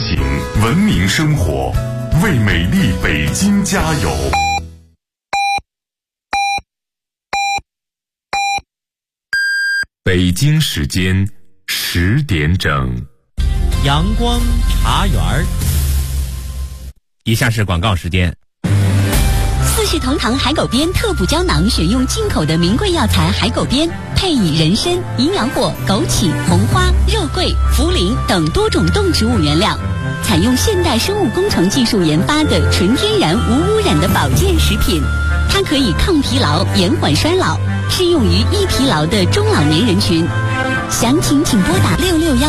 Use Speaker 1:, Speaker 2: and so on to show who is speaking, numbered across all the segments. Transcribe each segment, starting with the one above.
Speaker 1: 行，文明生活，为美丽北京加油。北京时间10点整，
Speaker 2: 阳光茶园。
Speaker 3: 以下是广告时间。
Speaker 4: 四世同堂海狗鞭特补胶囊，选用进口的名贵药材海狗鞭，配以人参、营养果、枸杞、红花、肉桂、茯苓等多种动植物原料，采用现代生物工程技术研发的纯天然无污染的保健食品。它可以抗疲劳、延缓衰老，适用于易疲劳的中老年人群。详情请拨打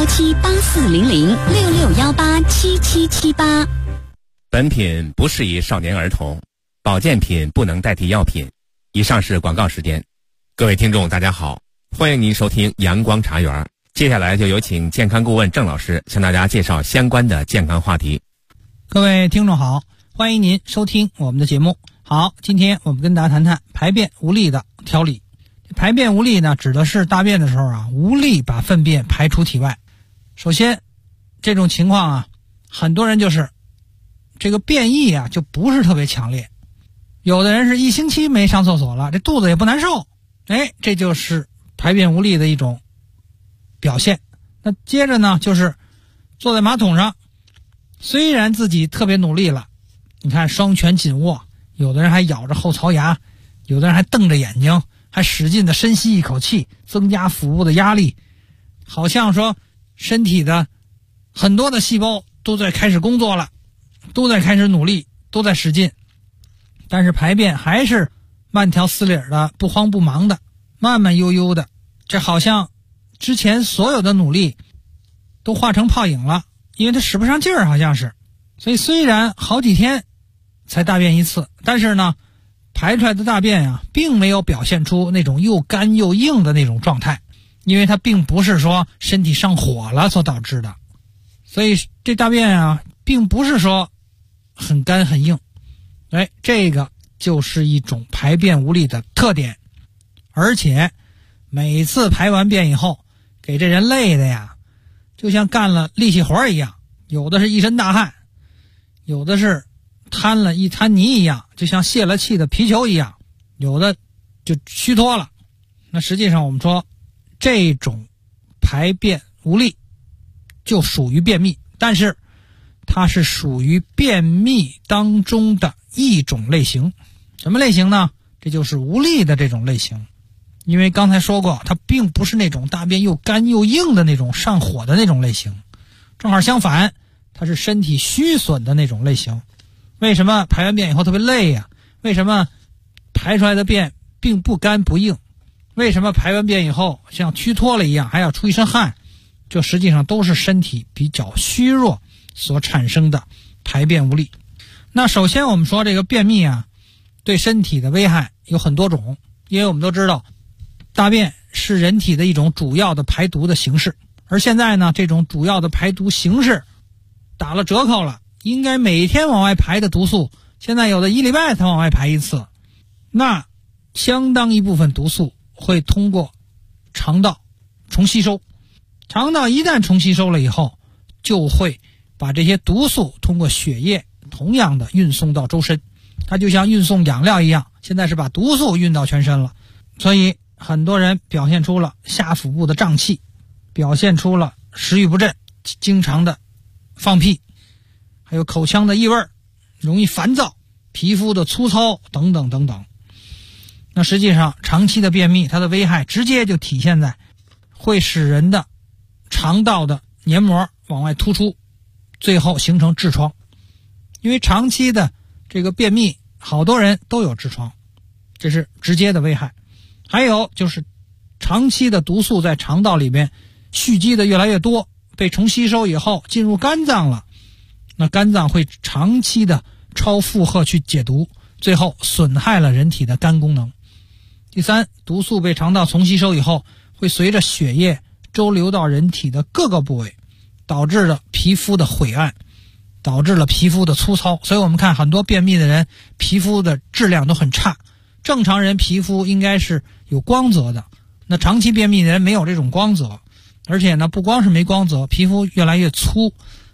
Speaker 4: 6617840066187778。
Speaker 3: 本品不适宜少年儿童，保健品不能代替药品。以上是广告时间。各位听众大家好，欢迎您收听阳光茶园。接下来就有请健康顾问郑老师向大家介绍相关的健康话题。
Speaker 5: 各位听众好，欢迎您收听我们的节目。好，今天我们跟大家谈谈排便无力的调理。排便无力呢，指的是大便的时候无力把粪便排出体外。首先这种情况很多人就是这个便意就不是特别强烈，有的人是1星期没上厕所了，这肚子也不难受，这就是排便无力的一种表现。那接着呢，就是坐在马桶上，虽然自己特别努力了，你看双拳紧握，有的人还咬着后槽牙，有的人还瞪着眼睛，还使劲的深吸一口气，增加腹部的压力，好像说身体的很多的细胞都在开始工作了，都在开始努力，都在使劲，但是排便还是慢条斯理的，不慌不忙的，慢慢悠悠的，这好像之前所有的努力都化成泡影了，因为它使不上劲儿，好像是。所以虽然好几天才大便一次，但是呢，排出来的大便并没有表现出那种又干又硬的那种状态，因为它并不是说身体上火了所导致的，所以这大便并不是说很干很硬。这个就是一种排便无力的特点。而且每次排完便以后，给这人累的就像干了力气活一样，有的是一身大汗，有的是摊了一滩泥一样，就像泄了气的皮球一样，有的就虚脱了。那实际上我们说这种排便无力就属于便秘，但是它是属于便秘当中的一种类型。什么类型呢？这就是无力的这种类型。因为刚才说过，它并不是那种大便又干又硬的那种上火的那种类型，正好相反，它是身体虚损的那种类型。为什么排完便以后特别累为什么排出来的便并不干不硬？为什么排完便以后像虚脱了一样还要出一身汗？这实际上都是身体比较虚弱所产生的排便无力。那首先我们说这个便秘对身体的危害有很多种，因为我们都知道大便是人体的一种主要的排毒的形式，而现在呢，这种主要的排毒形式打了折扣了，应该每天往外排的毒素，现在有的1礼拜才往外排一次，那相当一部分毒素会通过肠道重吸收，肠道一旦重吸收了以后，就会把这些毒素通过血液同样的运送到周身，它就像运送养料一样，现在是把毒素运到全身了。所以很多人表现出了下腹部的胀气，表现出了食欲不振，经常的放屁，还有口腔的异味，容易烦躁，皮肤的粗糙等等等等。那实际上长期的便秘，它的危害直接就体现在会使人的肠道的黏膜往外突出，最后形成痔疮。因为长期的这个便秘，好多人都有痔疮，这是直接的危害。还有就是长期的毒素在肠道里面蓄积的越来越多，被重吸收以后进入肝脏了，那肝脏会长期的超负荷去解毒，最后损害了人体的肝功能。第三，毒素被肠道重吸收以后，会随着血液周流到人体的各个部位，导致了皮肤的晦暗，导致了皮肤的粗糙。所以我们看很多便秘的人皮肤的质量都很差，正常人皮肤应该是有光泽的，那长期便秘的人没有这种光泽，而且呢不光是没光泽，皮肤越来越粗，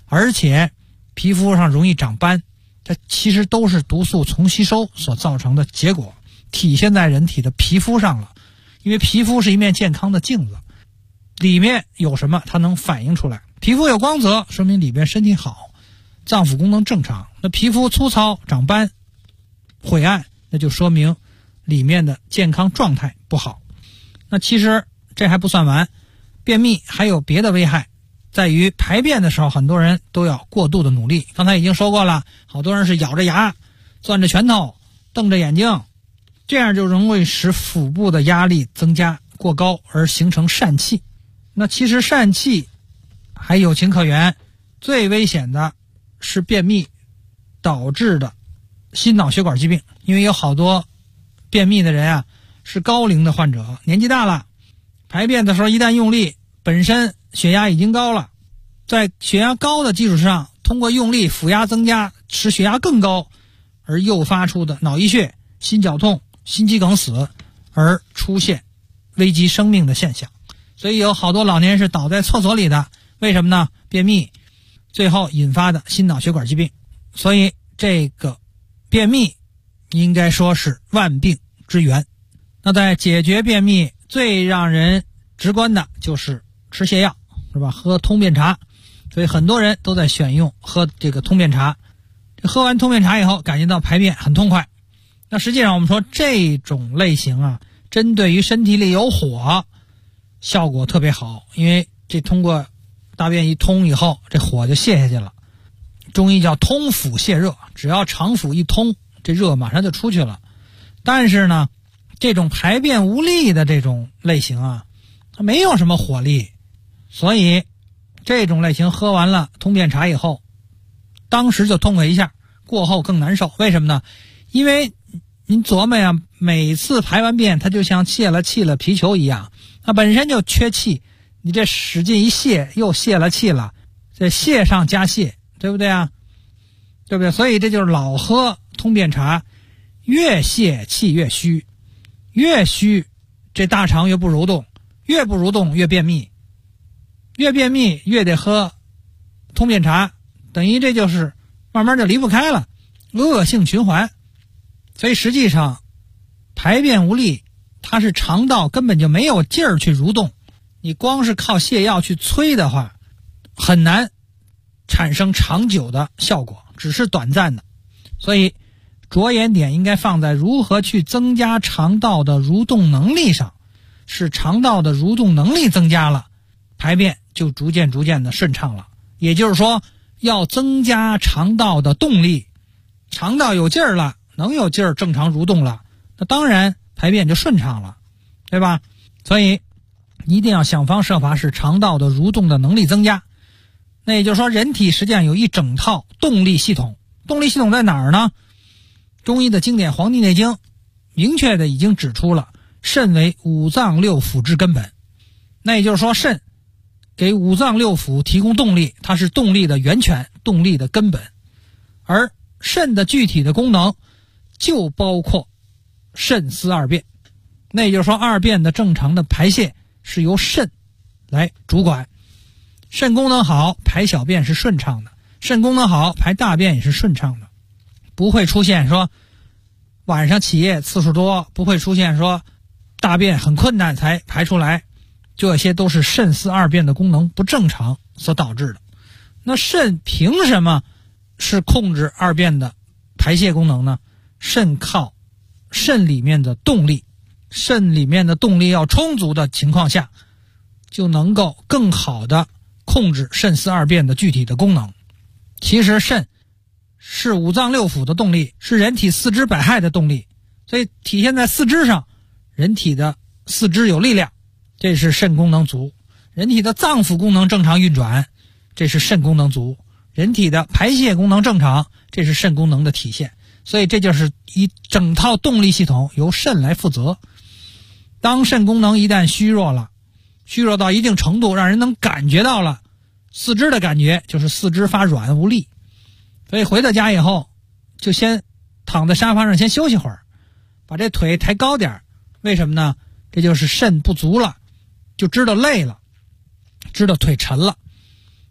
Speaker 5: 而且皮肤上容易长斑，这其实都是毒素重吸收所造成的结果，体现在人体的皮肤上了。因为皮肤是一面健康的镜子，里面有什么它能反映出来。皮肤有光泽，说明里边身体好，脏腑功能正常。那皮肤粗糙、长斑、晦暗，那就说明里面的健康状态不好。那其实这还不算完，便秘还有别的危害，在于排便的时候很多人都要过度的努力。刚才已经说过了，好多人是咬着牙、攥着拳头、瞪着眼睛，这样就容易使腹部的压力增加过高，而形成疝气。那其实疝气还有情可原，最危险的是便秘导致的心脑血管疾病。因为有好多便秘的人啊，是高龄的患者，年纪大了，排便的时候一旦用力，本身血压已经高了，在血压高的基础上，通过用力腹压增加，使血压更高，而诱发出的脑溢血、心绞痛、心肌梗死，而出现危及生命的现象。所以有好多老年人是倒在厕所里的，为什么呢？便秘最后引发的心脑血管疾病。所以这个便秘应该说是万病之源。那在解决便秘最让人直观的就是吃泻药，是吧？喝通便茶。所以很多人都在选用喝这个通便茶，喝完通便茶以后感觉到排便很痛快。那实际上我们说这种类型啊，针对于身体里有火效果特别好，因为这通过大便一通以后，这火就泄下去了。中医叫通腑泄热，只要肠腑一通，这热马上就出去了。但是呢，这种排便无力的这种类型啊，它没有什么火力，所以这种类型喝完了通便茶以后，当时就痛快一下，过后更难受。为什么呢？因为您琢磨呀，每次排完便它就像泄了气了皮球一样，它本身就缺气，你这使劲一泄又泄了气了，这泄上加泄，对不对啊？对不对？所以这就是老喝通便茶，越泄气越虚，越虚这大肠越不蠕动，越不蠕动越便秘，越便秘越得喝通便茶，等于这就是慢慢就离不开了，恶性循环。所以实际上排便无力，它是肠道根本就没有劲儿去蠕动，你光是靠泻药去催的话，很难产生长久的效果，只是短暂的。所以着眼点应该放在如何去增加肠道的蠕动能力上，使肠道的蠕动能力增加了，排便就逐渐的顺畅了。也就是说，要增加肠道的动力，肠道有劲儿了，能有劲儿正常蠕动了，那当然排便就顺畅了，对吧？所以一定要想方设法使肠道的蠕动的能力增加。那也就是说，人体实际上有一整套动力系统。动力系统在哪儿呢？中医的经典《黄帝内经》明确的已经指出了，肾为五脏六腑之根本。那也就是说，肾给五脏六腑提供动力，它是动力的源泉，动力的根本。而肾的具体的功能就包括肾司二便。那也就是说，二便的正常的排泄是由肾来主管。肾功能好，排小便是顺畅的；肾功能好，排大便也是顺畅的，不会出现说晚上起夜次数多，不会出现说大便很困难才排出来，这些都是肾司二便的功能不正常所导致的。那肾凭什么是控制二便的排泄功能呢？肾靠肾里面的动力，肾里面的动力要充足的情况下，就能够更好的控制肾司二便的具体的功能。其实肾是五脏六腑的动力，是人体四肢百骸的动力，所以体现在四肢上，人体的四肢有力量，这是肾功能足；人体的脏腑功能正常运转，这是肾功能足；人体的排泄功能正常，这是肾功能的体现。所以这就是一整套动力系统由肾来负责。当肾功能一旦虚弱了，虚弱到一定程度，让人能感觉到了四肢的感觉，就是四肢发软无力。所以回到家以后，就先躺在沙发上先休息会儿，把这腿抬高点。为什么呢？这就是肾不足了，就知道累了，知道腿沉了。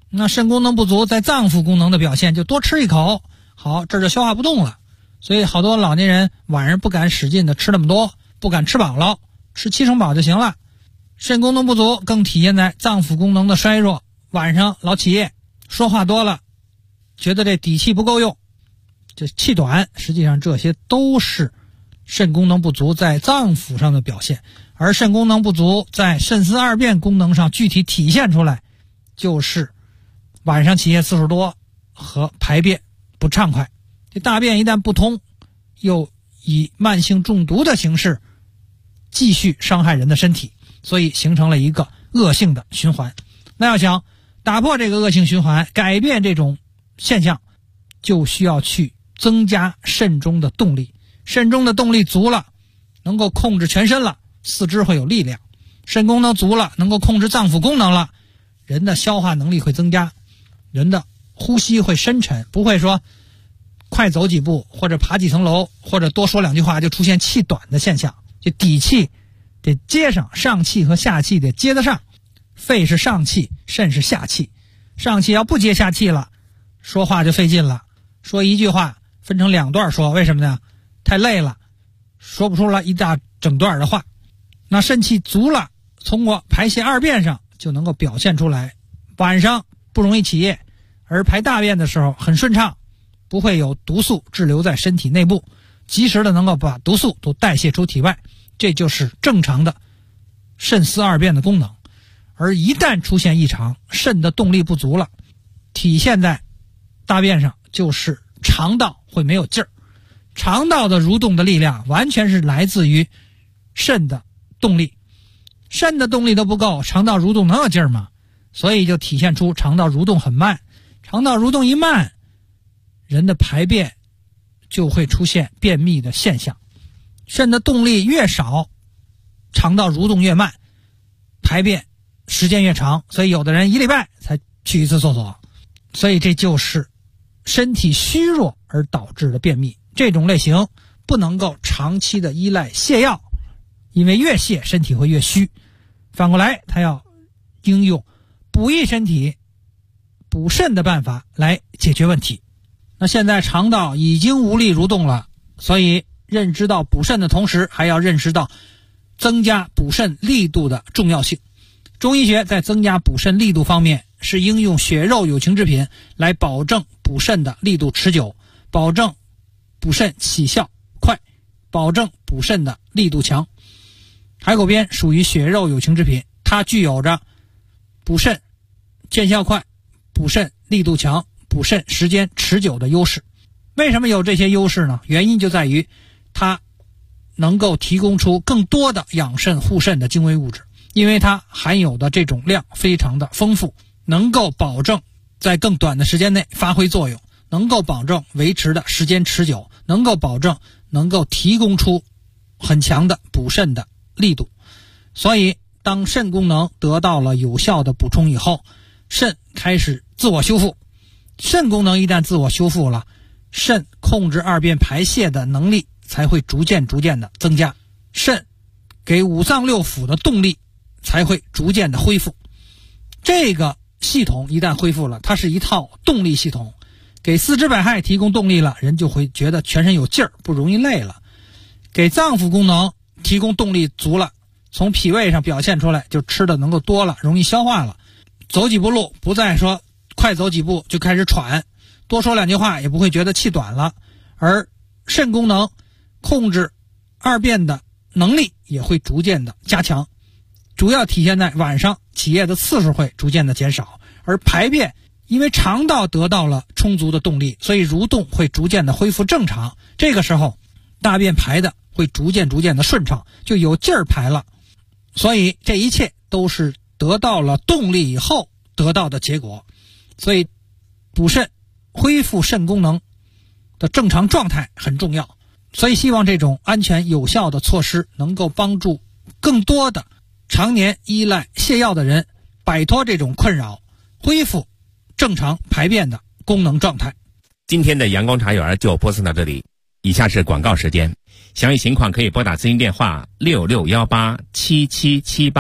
Speaker 5: 那肾功能不足在脏腑功能的表现就多吃一口，好，这就消化不动了。所以好多老年人晚上不敢使劲的吃那么多，不敢吃饱了，吃7成饱就行了。肾功能不足更体现在脏腑功能的衰弱，晚上老起夜，说话多了，觉得这底气不够用，这气短，实际上这些都是肾功能不足在脏腑上的表现。而肾功能不足在肾丝二便功能上具体体现出来，就是晚上起夜次数多和排便不畅快。这大便一旦不通，又以慢性中毒的形式继续伤害人的身体，所以形成了一个恶性的循环。那要想打破这个恶性循环，改变这种现象，就需要去增加肾中的动力。肾中的动力足了，能够控制全身了，四肢会有力量。肾功能足了，能够控制脏腑功能了，人的消化能力会增加，人的呼吸会深沉，不会说快走几步或者爬几层楼或者多说2句话就出现气短的现象。这底气得接上，上气和下气得接得上。肺是上气，肾是下气，上气要不接下气了，说话就费劲了，说一句话分成2段说，为什么呢？太累了，说不出来一大整段的话。那肾气足了，通过排泄二便上就能够表现出来，晚上不容易起夜，而排大便的时候很顺畅，不会有毒素滞留在身体内部，及时的能够把毒素都代谢出体外，这就是正常的肾丝二便的功能。而一旦出现异常，肾的动力不足了，体现在大便上就是肠道会没有劲儿。肠道的蠕动的力量完全是来自于肾的动力，肾的动力都不够，肠道蠕动能有劲儿吗？所以就体现出肠道蠕动很慢。肠道蠕动一慢，人的排便就会出现便秘的现象。肾的动力越少，肠道蠕动越慢，排便时间越长，所以有的人1礼拜才去一次厕所。所以这就是身体虚弱而导致的便秘。这种类型不能够长期的依赖泻药，因为越泻身体会越虚。反过来，他要应用补益身体、补肾的办法来解决问题。那现在肠道已经无力蠕动了，所以认知到补肾的同时，还要认识到增加补肾力度的重要性。中医学在增加补肾力度方面，是应用血肉有情之品来保证补肾的力度持久，保证补肾起效快，保证补肾的力度强。海狗鞭属于血肉有情之品，它具有着补肾见效快、补肾力度强、补肾时间持久的优势。为什么有这些优势呢？原因就在于它能够提供出更多的养肾护肾的精微物质，因为它含有的这种量非常的丰富，能够保证在更短的时间内发挥作用，能够保证维持的时间持久，能够保证能够提供出很强的补肾的力度。所以当肾功能得到了有效的补充以后，肾开始自我修复。肾功能一旦自我修复了，肾控制二便排泄的能力才会逐渐的增加，肾给五脏六腑的动力才会逐渐的恢复。这个系统一旦恢复了，它是一套动力系统，给四肢百骸提供动力了，人就会觉得全身有劲儿，不容易累了。给脏腑功能提供动力足了，从脾胃上表现出来，就吃的能够多了，容易消化了。走几步路不再说快走几步就开始喘，多说2句话也不会觉得气短了。而肾功能控制二便的能力也会逐渐的加强，主要体现在晚上起夜的次数会逐渐的减少。而排便因为肠道得到了充足的动力，所以蠕动会逐渐的恢复正常，这个时候大便排的会逐渐的顺畅，就有劲儿排了。所以这一切都是得到了动力以后得到的结果。所以补肾恢复肾功能的正常状态很重要，所以希望这种安全有效的措施能够帮助更多的常年依赖泻药的人摆脱这种困扰，恢复正常排便的功能状态。
Speaker 3: 今天的阳光茶园就播送到这里，以下是广告时间。详细情况可以拨打咨询电话66187778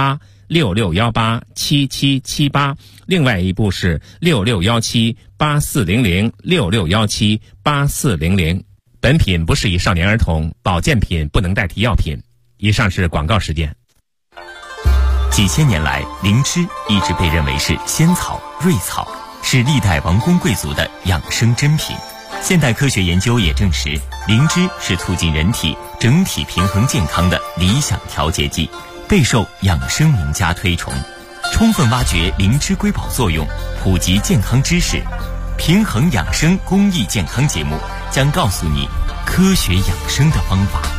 Speaker 3: 66187778，另外一部是66178400，66178400。本品不适宜少年儿童，保健品不能代替药品。以上是广告时间。
Speaker 6: 几千年来，灵芝一直被认为是仙草、瑞草，是历代王公贵族的养生珍品。现代科学研究也证实，灵芝是促进人体整体平衡健康的理想调节剂，备受养生名家推崇。充分挖掘灵芝瑰宝作用，普及健康知识，平衡养生公益健康节目将告诉你科学养生的方法。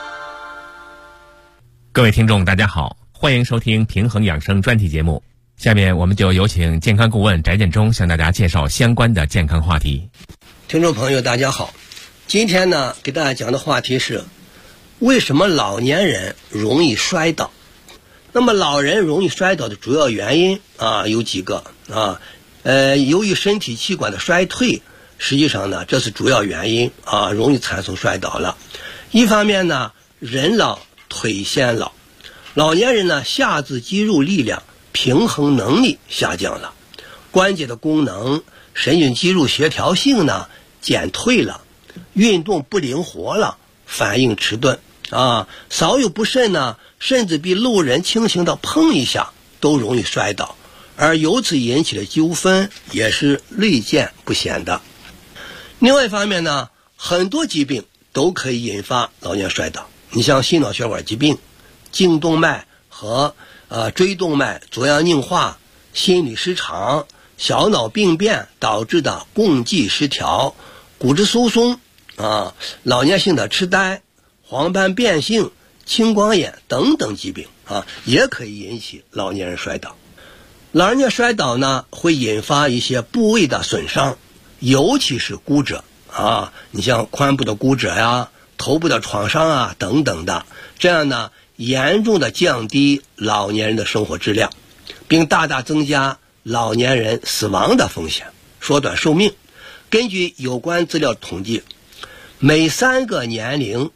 Speaker 3: 各位听众大家好，欢迎收听平衡养生专题节目。下面我们就有请健康顾问翟建中向大家介绍相关的健康话题。
Speaker 7: 听众朋友大家好，今天呢给大家讲的话题是为什么老年人容易摔倒。那么老人容易摔倒的主要原因有几个由于身体器官的衰退，实际上呢这是主要原因容易产生摔倒了。一方面呢，人老腿先老，老年人呢下肢肌肉力量平衡能力下降了，关节的功能、神经肌肉协调性呢减退了，运动不灵活了，反应迟钝稍有不慎呢，甚至比路人轻轻的碰一下都容易摔倒，而由此引起的纠纷也是屡见不鲜的。另外一方面呢，很多疾病都可以引发老年摔倒，你像心脑血管疾病、颈动脉和椎动脉粥样硬化、心律失常、小脑病变导致的共济失调、骨质疏松老年性的痴呆、黄斑变性、青光眼等等疾病也可以引起老年人摔倒。老人家摔倒呢，会引发一些部位的损伤，尤其是骨折你像髋部的骨折呀、头部的创伤等等的，这样呢严重的降低老年人的生活质量，并大大增加老年人死亡的风险，缩短寿命。根据有关资料统计，每3个年龄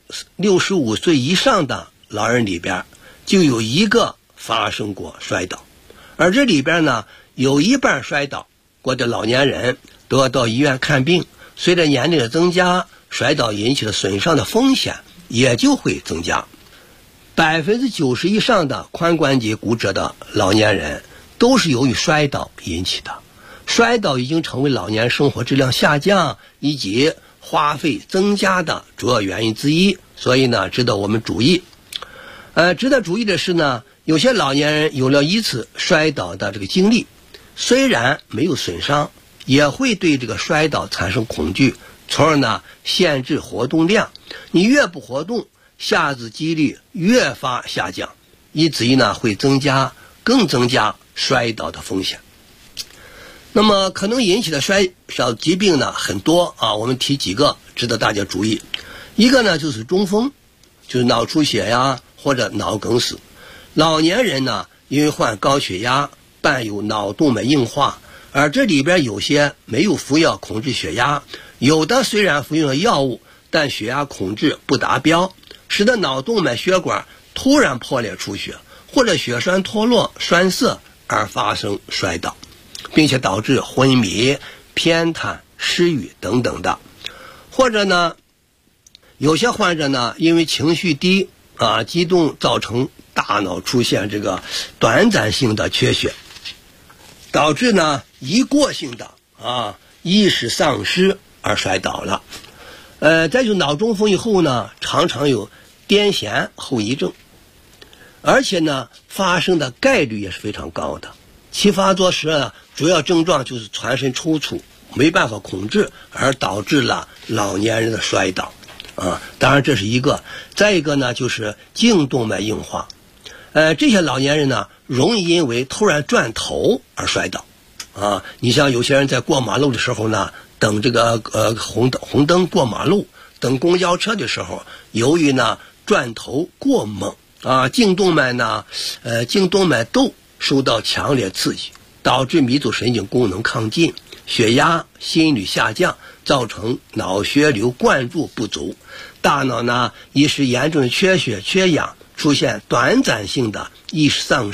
Speaker 7: 65岁以上的老人里边就有1个发生过摔倒，而这里边呢有一半摔倒过的老年人都要到医院看病，随着年龄的增加，摔倒引起的损伤的风险也就会增加。90%以上的髋关节骨折的老年人都是由于摔倒引起的，摔倒已经成为老年生活质量下降以及花费增加的主要原因之一，所以呢值得我们注意。值得注意的是呢，有些老年人有了一次摔倒的这个经历，虽然没有损伤，也会对这个摔倒产生恐惧，从而呢限制活动量。你越不活动，下肢肌力越发下降，以至于呢会更增加摔倒的风险。那么可能引起的摔倒疾病呢很多我们提几个值得大家注意。一个呢就是中风，就是脑出血呀或者脑梗死。老年人呢因为患高血压伴有脑动脉硬化，而这里边有些没有服药控制血压，有的虽然服用了药物，但血压控制不达标，使得脑动脉血管突然破裂出血，或者血栓脱落栓塞而发生摔倒，并且导致昏迷、偏瘫、失语等等的。或者呢有些患者呢因为情绪低激动，造成大脑出现这个短暂性的缺血，导致呢一过性的意识丧失而摔倒了。再就脑中风以后呢，常常有癫痫后遗症，而且呢发生的概率也是非常高的。其发作时主要症状就是全身抽搐，没办法控制，而导致了老年人的摔倒当然这是一个。再一个呢就是颈动脉硬化，这些老年人呢容易因为突然转头而摔倒你像有些人在过马路的时候呢，等这个红灯过马路，等公交车的时候，由于呢转头过猛颈动脉窦受到强烈刺激，导致迷走神经功能亢进，血压、心率下降，造成脑血流灌注不足，大脑呢一时严重的缺血缺氧，出现短暂性的意识丧失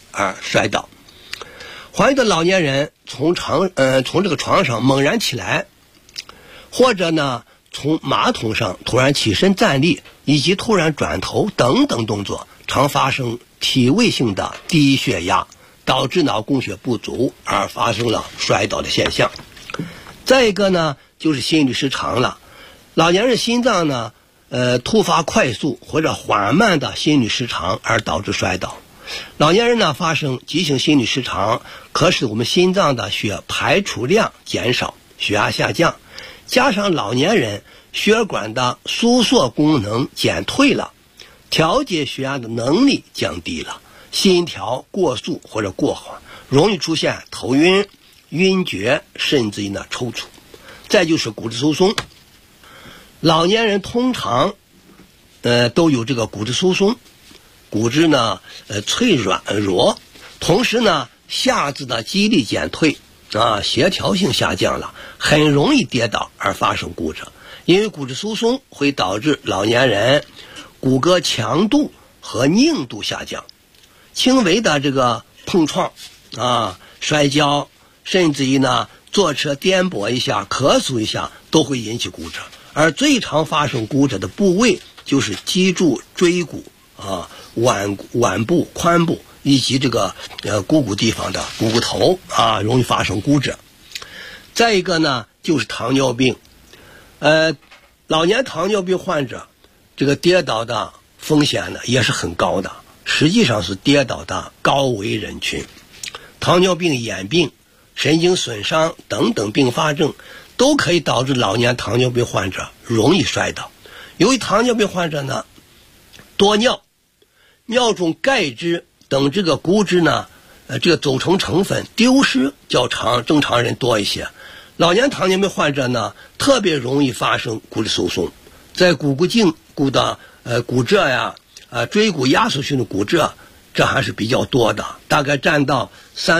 Speaker 7: 而摔倒。患有的老年人从这个床上猛然起来，或者呢从马桶上突然起身站立，以及突然转头等等动作，常发生体位性的低血压，导致脑供血不足而发生了摔倒的现象。再一个呢就是心律失常了。老年人心脏呢突发快速或者缓慢的心律失常而导致摔倒。老年人呢发生急性心律失常，可使我们心脏的血排出量减少，血压下降，加上老年人血管的收缩功能减退了，调节血压的能力降低了，心跳过速或者过缓，容易出现头晕、晕厥，甚至于呢抽搐。再就是骨质疏松，老年人通常都有这个骨质疏松，骨质呢脆弱，同时呢下肢的肌力减退协调性下降了，很容易跌倒而发生骨折。因为骨质疏松会导致老年人骨骼强度和硬度下降，轻微的这个碰撞摔跤，甚至于呢坐车颠簸一下、咳嗽一下都会引起骨折。而最常发生骨折的部位就是脊柱、椎骨腕部、髋部以及这个股骨地方的股骨头容易发生骨折。再一个呢就是糖尿病，老年糖尿病患者这个跌倒的风险呢也是很高的，实际上是跌倒的高危人群。糖尿病、眼病、神经损伤等等并发症都可以导致老年糖尿病患者容易摔倒。由于糖尿病患者呢多尿，尿中钙质等这个骨质呢这个组成成分丢失较正常人多一些，老年糖尿病患者呢特别容易发生骨质疏松，在股胫骨的骨折呀椎骨压缩性的骨折，这还是比较多的，大概占到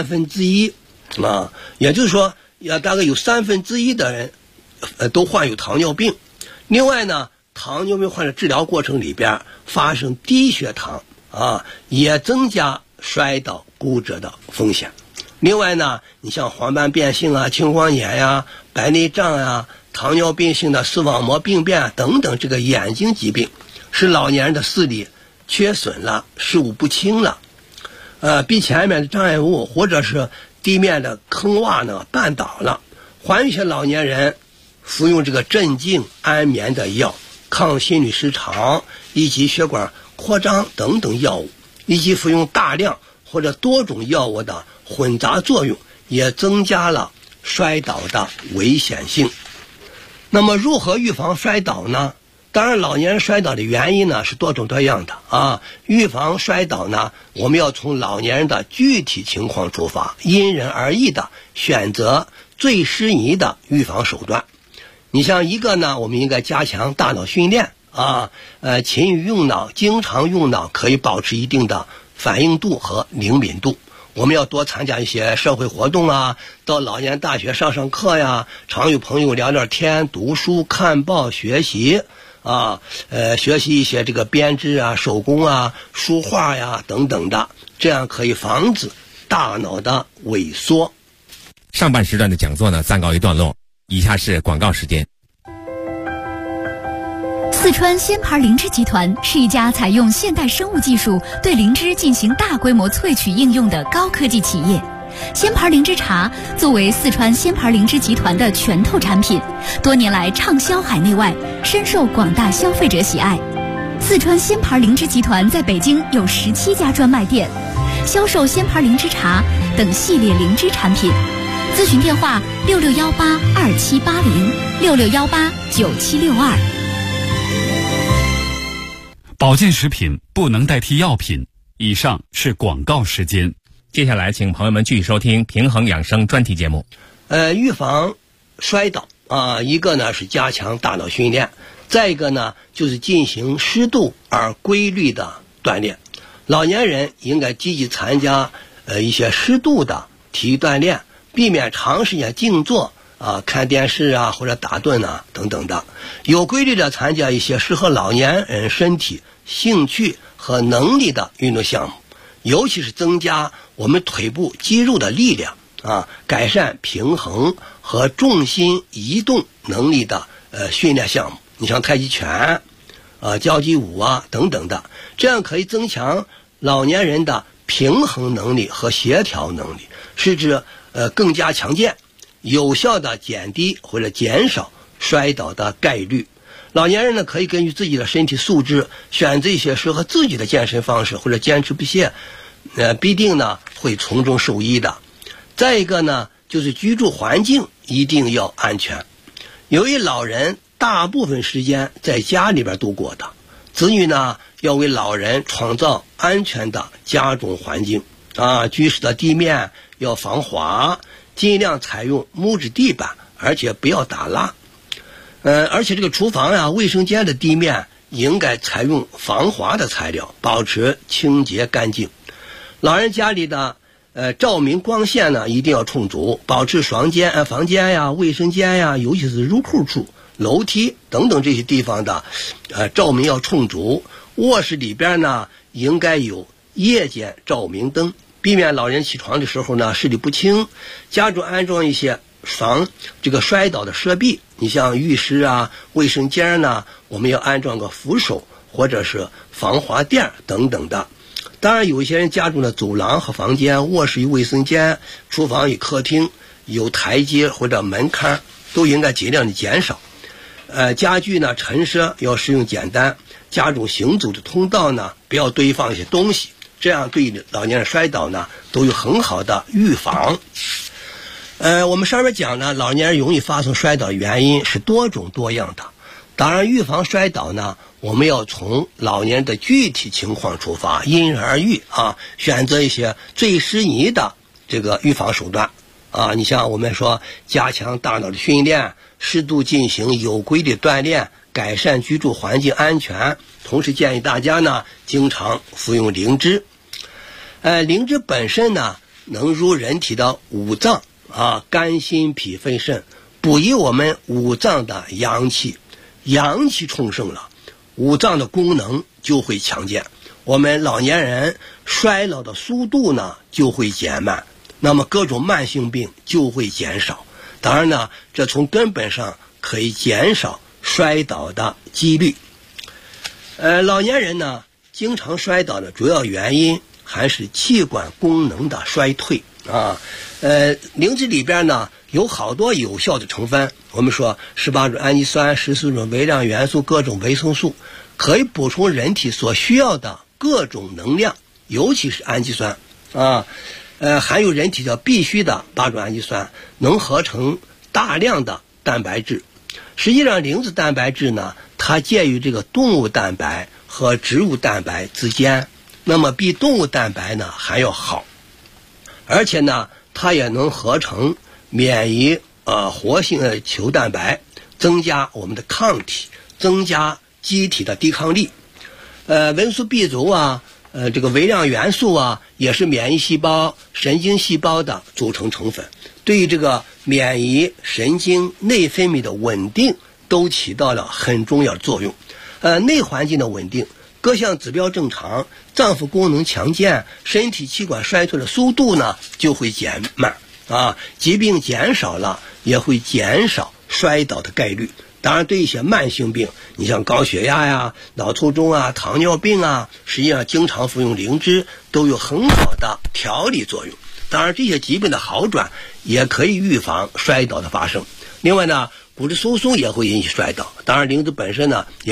Speaker 7: 1/3也就是说大概有1/3的人都患有糖尿病。另外呢糖尿病患者治疗过程里边发生低血糖也增加摔倒骨折的风险。另外呢你像黄斑变性青光眼白内障糖尿病性的视网膜病变等等这个眼睛疾病，使老年人的视力缺损了，视物不清了，比前面的障碍物或者是地面的坑洼呢绊倒了。还有一些老年人服用这个镇静安眠的药、抗心律失常以及血管扩张等等药物，以及服用大量或者多种药物的混杂作用，也增加了摔倒的危险性。那么如何预防摔倒呢？当然老年人摔倒的原因呢是多种多样的预防摔倒呢我们要从老年人的具体情况出发，因人而异的选择最适宜的预防手段。你像一个呢我们应该加强大脑训练勤于用脑，经常用脑可以保持一定的反应度和灵敏度。我们要多参加一些社会活动到老年大学上课常与朋友聊聊天，读书看报学习学习一些这个编织手工书画等等的，这样可以防止大脑的萎缩。
Speaker 3: 上半时段的讲座呢暂告一段落，以下是广告时间。
Speaker 8: 四川仙牌灵芝集团是一家采用现代生物技术对灵芝进行大规模萃取应用的高科技企业。仙牌灵芝茶作为四川仙牌灵芝集团的拳头产品，多年来畅销海内外，深受广大消费者喜爱。四川仙牌灵芝集团在北京有17家专卖店，销售仙牌灵芝茶等系列灵芝产品。咨询电话66182780，66189762。
Speaker 9: 保健食品不能代替药品。以上是广告时间。
Speaker 3: 接下来请朋友们继续收听平衡养生专题节目。
Speaker 7: 预防摔倒一个呢是加强大脑训练，再一个呢就是进行适度而规律的锻炼。老年人应该积极参加一些适度的体育锻炼，避免长时间静坐看电视或者打盹等等的，有规律的参加一些适合老年人身体、兴趣和能力的运动项目， 尤其是增加我们腿部肌肉的力量啊，改善平衡和重心移动能力的训练项目。你像太极拳交际舞啊等等的，这样可以增强老年人的平衡能力和协调能力，使之更加强健，有效的减低或者减少摔倒的概率。老年人呢，可以根据自己的身体素质选择一些适合自己的健身方式，或者坚持不懈，必定呢会从中受益的。再一个呢，就是居住环境一定要安全。由于老人大部分时间在家里边度过的，子女呢要为老人创造安全的家中环境啊，居室的地面要防滑，尽量采用木质地板，而且不要打蜡。而且这个厨房呀、卫生间的地面应该采用防滑的材料，保持清洁干净。老人家里的照明光线呢一定要充足，保持房间呀、卫生间呀，尤其是入户处、楼梯等等这些地方的照明要充足。卧室里边呢应该有夜间照明灯，避免老人起床的时候呢视力不清。家中安装一些防这个摔倒的设备，你像浴室啊、卫生间呢，我们要安装个扶手或者是防滑垫等等的。当然有一些人家中的走廊和房间、卧室与卫生间、厨房与客厅有台阶或者门槛，都应该尽量的减少。家具呢陈设要使用简单，家中行走的通道呢不要堆放一些东西，这样对老年人摔倒呢都有很好的预防。我们上面讲呢，老年人容易发生摔倒的原因是多种多样的。当然预防摔倒呢，我们要从老年人的具体情况出发，因人而异啊，选择一些最适宜的这个预防手段啊。你像我们说加强大脑的训练，适度进行有规律锻炼，改善居住环境安全。同时建议大家呢经常服用灵芝。灵芝本身呢能入人体的五脏啊，肝心脾肺肾，补益我们五脏的阳气。阳气充盛了，五脏的功能就会强健，我们老年人衰老的速度呢就会减慢，那么各种慢性病就会减少。当然呢，这从根本上可以减少摔倒的几率。老年人呢经常摔倒的主要原因还是气管功能的衰退啊。灵芝里边呢有好多有效的成分，我们说18种氨基酸、14种微量元素、各种维生素，可以补充人体所需要的各种能量，尤其是氨基酸啊。含有人体的必需的8种氨基酸，能合成大量的蛋白质。实际上灵芝蛋白质呢，它介于这个动物蛋白和植物蛋白之间，那么比动物蛋白呢还要好，而且呢它也能合成免疫活性球蛋白，增加我们的抗体，增加机体的抵抗力。维素 B 族啊，这个微量元素啊，也是免疫细胞、神经细胞的组成成分，对于这个免疫、神经、内分泌的稳定都起到了很重要的作用。内环境的稳定，各项指标正常，脏腑功能强健，身体器官衰退的速度呢就会减慢啊，疾病减少了，也会减少摔倒的概率。当然对一些慢性病，你像高血压呀、脑卒中啊、糖尿病啊，实际上经常服用灵芝都有很好的调理作用。当然这些疾病的好转也可以预防摔倒的发生。另外呢，骨质疏松也会引起摔倒，当然灵芝本身呢也